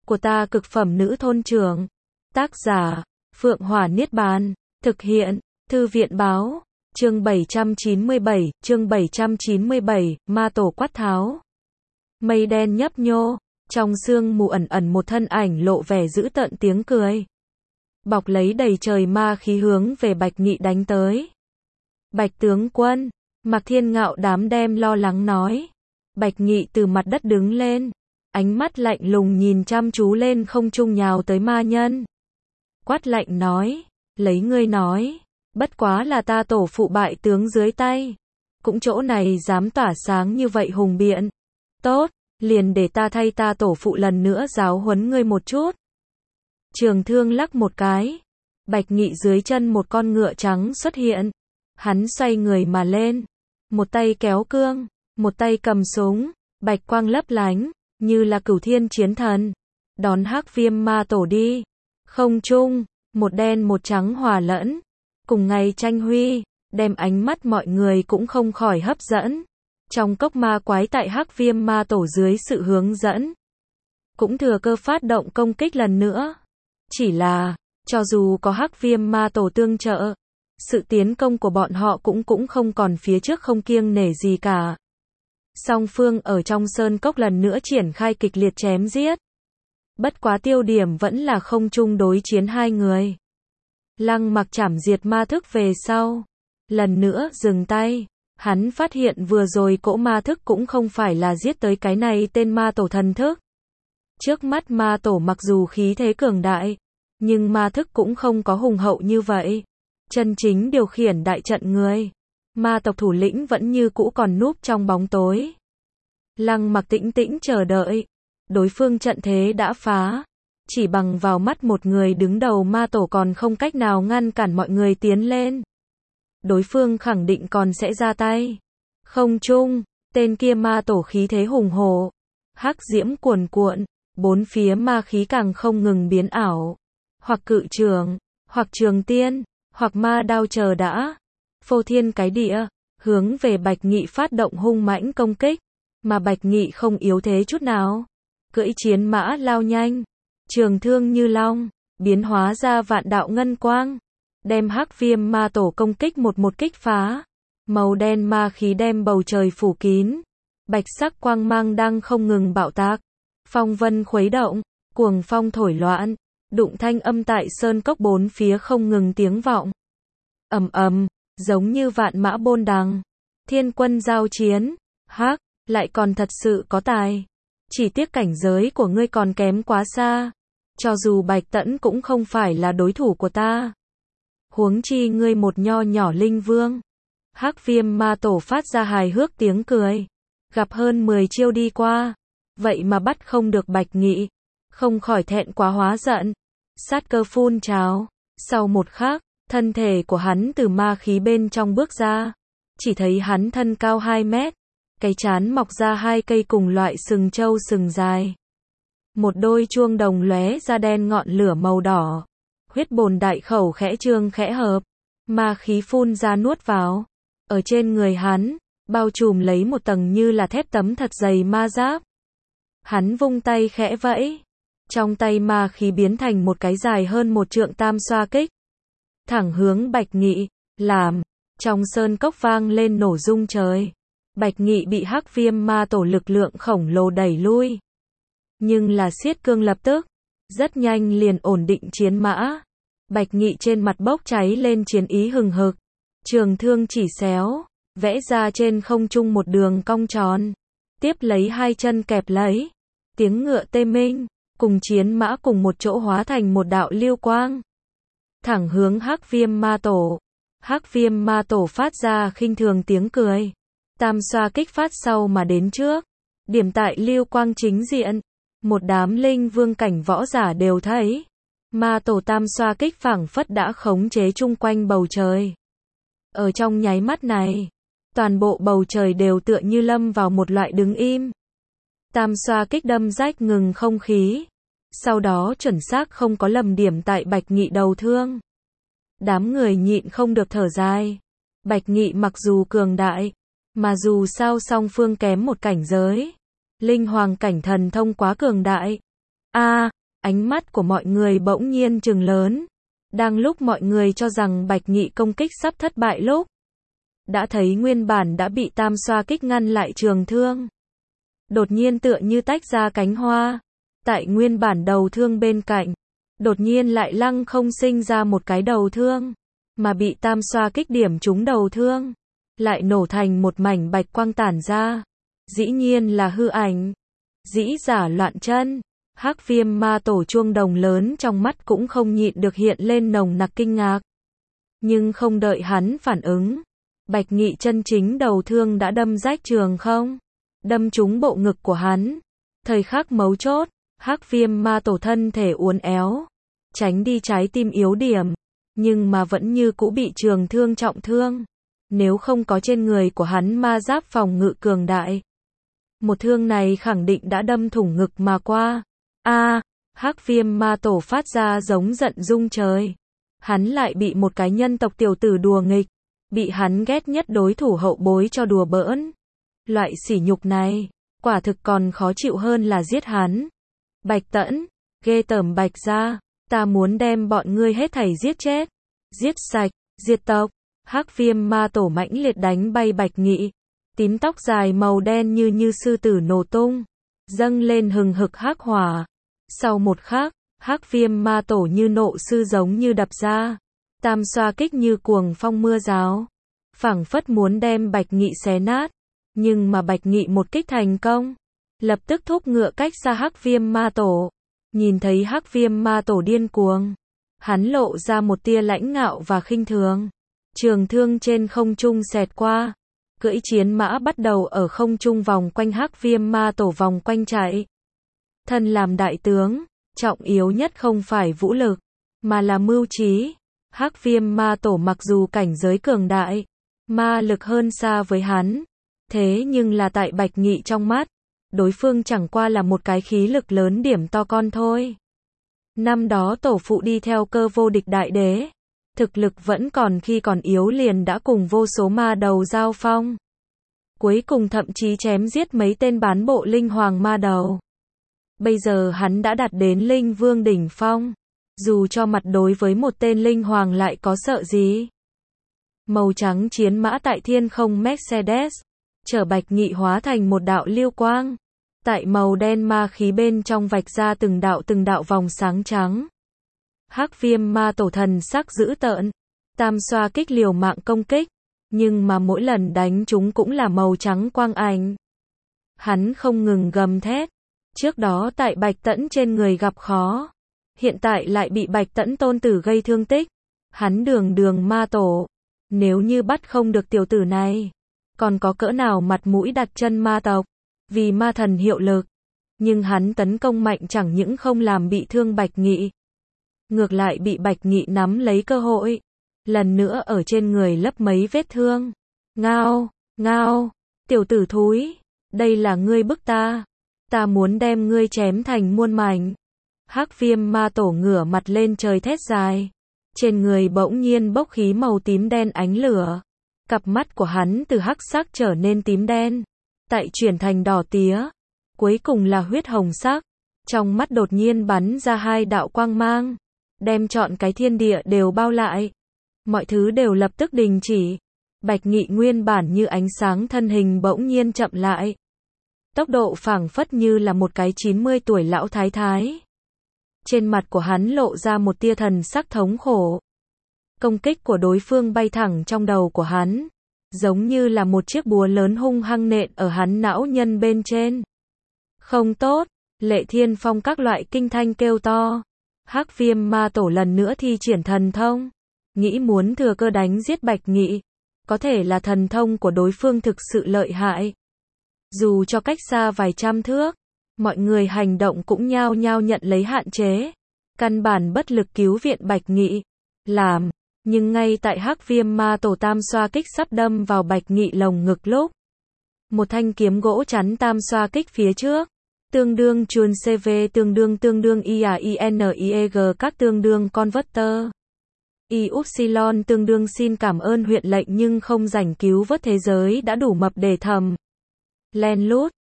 của ta cực phẩm nữ thôn trưởng. Tác giả, Phượng Hỏa Niết Bàn. Thực hiện, Thư viện báo. Chương 797, ma tổ quát tháo. Mây đen nhấp nhô, trong sương mù ẩn ẩn một thân ảnh lộ vẻ dữ tợn tiếng cười. Bọc lấy đầy trời ma khí hướng về Bạch Nghị đánh tới. Bạch tướng quân, Mạc Thiên Ngạo đám đem lo lắng nói. Bạch Nghị từ mặt đất đứng lên, ánh mắt lạnh lùng nhìn chăm chú lên không trung nhào tới ma nhân. Quát lạnh nói, lấy ngươi nói, bất quá là ta tổ phụ bại tướng dưới tay, cũng chỗ này dám tỏa sáng như vậy hùng biện. Tốt, liền để ta thay ta tổ phụ lần nữa giáo huấn ngươi một chút. Trường thương lắc một cái, Bạch Nghị dưới chân một con ngựa trắng xuất hiện. Hắn xoay người mà lên, một tay kéo cương, một tay cầm súng, bạch quang lấp lánh, như là Cửu Thiên chiến thần, đón Hắc Viêm ma tổ đi. Không trung, một đen một trắng hòa lẫn, cùng ngày tranh huy, đem ánh mắt mọi người cũng không khỏi hấp dẫn. Trong cốc ma quái tại Hắc Viêm ma tổ dưới sự hướng dẫn, cũng thừa cơ phát động công kích lần nữa. Chỉ là, cho dù có Hắc Viêm ma tổ tương trợ, sự tiến công của bọn họ cũng không còn phía trước không kiêng nể gì cả. Song phương ở trong sơn cốc lần nữa triển khai kịch liệt chém giết. Bất quá tiêu điểm vẫn là không chung đối chiến hai người. Lăng Mặc chảm diệt ma thức về sau, lần nữa dừng tay. Hắn phát hiện vừa rồi cỗ ma thức cũng không phải là giết tới cái này tên ma tổ thần thức. Trước mắt ma tổ mặc dù khí thế cường đại, nhưng ma thức cũng không có hùng hậu như vậy. Chân chính điều khiển đại trận người, ma tộc thủ lĩnh vẫn như cũ còn núp trong bóng tối. Lăng Mặc tĩnh tĩnh chờ đợi, đối phương trận thế đã phá, chỉ bằng vào mắt một người đứng đầu ma tổ còn không cách nào ngăn cản mọi người tiến lên. Đối phương khẳng định còn sẽ ra tay. Không chung, tên kia ma tổ khí thế hùng hổ, hắc diễm cuồn cuộn, bốn phía ma khí càng không ngừng biến ảo, hoặc cự trường, hoặc trường tiên, hoặc ma đao chờ đã, phô thiên cái địa, hướng về Bạch Nghị phát động hung mãnh công kích, mà Bạch Nghị không yếu thế chút nào, cưỡi chiến mã lao nhanh, trường thương như long, biến hóa ra vạn đạo ngân quang, đem Hắc Viêm ma tổ công kích một kích phá, màu đen ma khí đem bầu trời phủ kín, bạch sắc quang mang đang không ngừng bạo tạc, phong vân khuấy động, cuồng phong thổi loạn. Đụng thanh âm tại sơn cốc bốn phía không ngừng tiếng vọng. Ầm ầm, giống như vạn mã bôn đằng. Thiên quân giao chiến, hắc, lại còn thật sự có tài. Chỉ tiếc cảnh giới của ngươi còn kém quá xa. Cho dù Bạch Tẫn cũng không phải là đối thủ của ta. Huống chi ngươi một nho nhỏ linh vương. Hắc Viêm ma tổ phát ra hài hước tiếng cười. Gặp hơn 10 chiêu đi qua, vậy mà bắt không được Bạch Nghị. Không khỏi thẹn quá hóa giận, sát cơ phun trào. Sau một khắc, thân thể của hắn từ ma khí bên trong bước ra, chỉ thấy hắn thân cao 2 mét, cái trán mọc ra 2 cây cùng loại sừng trâu sừng dài. Một đôi chuông đồng lóe ra đen ngọn lửa màu đỏ, huyết bồn đại khẩu khẽ trương khẽ hợp, ma khí phun ra nuốt vào. Ở trên người hắn, bao trùm lấy một tầng như là thép tấm thật dày ma giáp. Hắn vung tay khẽ vẫy, trong tay ma khí biến thành một cái dài hơn 1 trượng tam xoa kích, thẳng hướng Bạch Nghị, làm trong sơn cốc vang lên nổ rung trời. Bạch Nghị bị Hắc Viêm ma tổ lực lượng khổng lồ đẩy lui, nhưng là siết cương lập tức, rất nhanh liền ổn định chiến mã. Bạch Nghị trên mặt bốc cháy lên chiến ý hừng hực, trường thương chỉ xéo, vẽ ra trên không trung một đường cong tròn, tiếp lấy 2 chân kẹp lấy, tiếng ngựa tê minh, cùng chiến mã cùng một chỗ hóa thành một đạo lưu quang, thẳng hướng Hắc Viêm ma tổ. Hắc Viêm ma tổ phát ra khinh thường tiếng cười, tam xoa kích phát sau mà đến trước, điểm tại lưu quang chính diện, một đám linh vương cảnh võ giả đều thấy, ma tổ tam xoa kích phảng phất đã khống chế chung quanh bầu trời. Ở trong nháy mắt này, toàn bộ bầu trời đều tựa như lâm vào một loại đứng im. Tam xoa kích đâm rách ngừng không khí, sau đó chuẩn xác không có lầm điểm tại Bạch Nghị đầu thương. Đám người nhịn không được thở dài. Bạch Nghị mặc dù cường đại, mà dù sao song phương kém một cảnh giới. Linh hoàng cảnh thần thông quá cường đại. Ánh mắt của mọi người bỗng nhiên trừng lớn. Đang lúc mọi người cho rằng Bạch Nghị công kích sắp thất bại lúc, đã thấy nguyên bản đã bị tam xoa kích ngăn lại trường thương. Đột nhiên tựa như tách ra cánh hoa. Tại nguyên bản đầu thương bên cạnh, đột nhiên lại lăng không sinh ra một cái đầu thương, mà bị tam xoa kích điểm trúng đầu thương, lại nổ thành một mảnh bạch quang tản ra. Dĩ nhiên là hư ảnh. Dĩ giả loạn chân. Hắc Viêm Ma Tổ chuông đồng lớn trong mắt cũng không nhịn được hiện lên nồng nặc kinh ngạc. Nhưng không đợi hắn phản ứng, Bạch Nghị chân chính đầu thương đã đâm rách trường không, đâm trúng bộ ngực của hắn. Thời khắc mấu chốt, Hắc Viêm Ma Tổ thân thể uốn éo, tránh đi trái tim yếu điểm, nhưng mà vẫn như cũ bị trường thương trọng thương. Nếu không có trên người của hắn ma giáp phòng ngự cường đại, một thương này khẳng định đã đâm thủng ngực mà qua. Hắc Viêm Ma Tổ phát ra giống giận rung trời. Hắn lại bị một cái nhân tộc tiểu tử đùa nghịch, bị hắn ghét nhất đối thủ hậu bối cho đùa bỡn. Loại sỉ nhục này, quả thực còn khó chịu hơn là giết hắn. Bạch Tẫn, ghê tởm Bạch gia, ta muốn đem bọn ngươi hết thảy giết chết, giết sạch, diệt tộc. Hắc Viêm Ma Tổ mãnh liệt đánh bay Bạch Nghị, tím tóc dài màu đen như sư tử nổ tung, dâng lên hừng hực hắc hỏa. Sau một khắc, Hắc Viêm Ma Tổ như nộ sư giống như đập ra, tam xoa kích như cuồng phong mưa rào, phảng phất muốn đem Bạch Nghị xé nát. Nhưng mà Bạch Nghị một kích thành công, lập tức thúc ngựa cách xa Hắc Viêm Ma Tổ. Nhìn thấy Hắc Viêm Ma Tổ điên cuồng, hắn lộ ra một tia lãnh ngạo và khinh thường. Trường thương trên không trung xẹt qua, cưỡi chiến mã bắt đầu ở không trung vòng quanh Hắc Viêm Ma Tổ vòng quanh chạy. Thân làm đại tướng, trọng yếu nhất không phải vũ lực, mà là mưu trí. Hắc Viêm Ma Tổ mặc dù cảnh giới cường đại, ma lực hơn xa với hắn, thế nhưng là tại Bạch Nghị trong mắt, đối phương chẳng qua là một cái khí lực lớn điểm to con thôi. Năm đó tổ phụ đi theo Cơ Vô Địch đại đế, thực lực vẫn còn khi còn yếu liền đã cùng vô số ma đầu giao phong. Cuối cùng thậm chí chém giết mấy tên bán bộ linh hoàng ma đầu. Bây giờ hắn đã đạt đến linh vương đỉnh phong, dù cho mặt đối với một tên linh hoàng lại có sợ gì. Màu trắng chiến mã tại thiên không Mercedes, chở Bạch Nghị hóa thành một đạo lưu quang. Tại màu đen ma khí bên trong vạch ra từng đạo vòng sáng trắng. Hắc Viêm Ma Tổ thần sắc dữ tợn, tam xoa kích liều mạng công kích, nhưng mà mỗi lần đánh chúng cũng là màu trắng quang ảnh. Hắn không ngừng gầm thét, trước đó tại Bạch Tẫn trên người gặp khó, hiện tại lại bị Bạch Tẫn tôn tử gây thương tích. Hắn đường ma tổ, nếu như bắt không được tiểu tử này, còn có cỡ nào mặt mũi đặt chân ma tộc, vì ma thần hiệu lực. Nhưng hắn tấn công mạnh chẳng những không làm bị thương Bạch Nghị, ngược lại bị Bạch Nghị nắm lấy cơ hội, lần nữa ở trên người lấp mấy vết thương. Ngao, tiểu tử thúi, đây là ngươi bức ta muốn đem ngươi chém thành muôn mảnh. Hắc Viêm Ma Tổ ngửa mặt lên trời thét dài, trên người bỗng nhiên bốc khí màu tím đen ánh lửa, cặp mắt của hắn từ hắc sắc trở nên tím đen, tại chuyển thành đỏ tía, cuối cùng là huyết hồng sắc. Trong mắt đột nhiên bắn ra hai đạo quang mang, đem trọn cái thiên địa đều bao lại. Mọi thứ đều lập tức đình chỉ. Bạch Nghị nguyên bản như ánh sáng thân hình bỗng nhiên chậm lại. Tốc độ phảng phất như là một cái 90 tuổi lão thái thái. Trên mặt của hắn lộ ra một tia thần sắc thống khổ. Công kích của đối phương bay thẳng trong đầu của hắn, giống như là một chiếc búa lớn hung hăng nện ở hắn não nhân bên trên. Không tốt, Lệ Thiên Phong các loại kinh thanh kêu to. Hắc Viêm Ma Tổ lần nữa thi triển thần thông, nghĩ muốn thừa cơ đánh giết Bạch Nghị. Có thể là thần thông của đối phương thực sự lợi hại. Dù cho cách xa vài trăm thước, mọi người hành động cũng nhao nhao nhận lấy hạn chế, căn bản bất lực cứu viện Bạch Nghị. Nhưng ngay tại Hắc Viêm Ma Tổ tam xoa kích sắp đâm vào Bạch Nghị lồng ngực lúc, một thanh kiếm gỗ chắn tam xoa kích phía trước. Tương đương chuồn CV tương đương IAINIEG các tương đương converter. Ypsilon tương đương xin cảm ơn huyện lệnh nhưng không rảnh cứu vớt thế giới đã đủ mập để thầm. Len lút,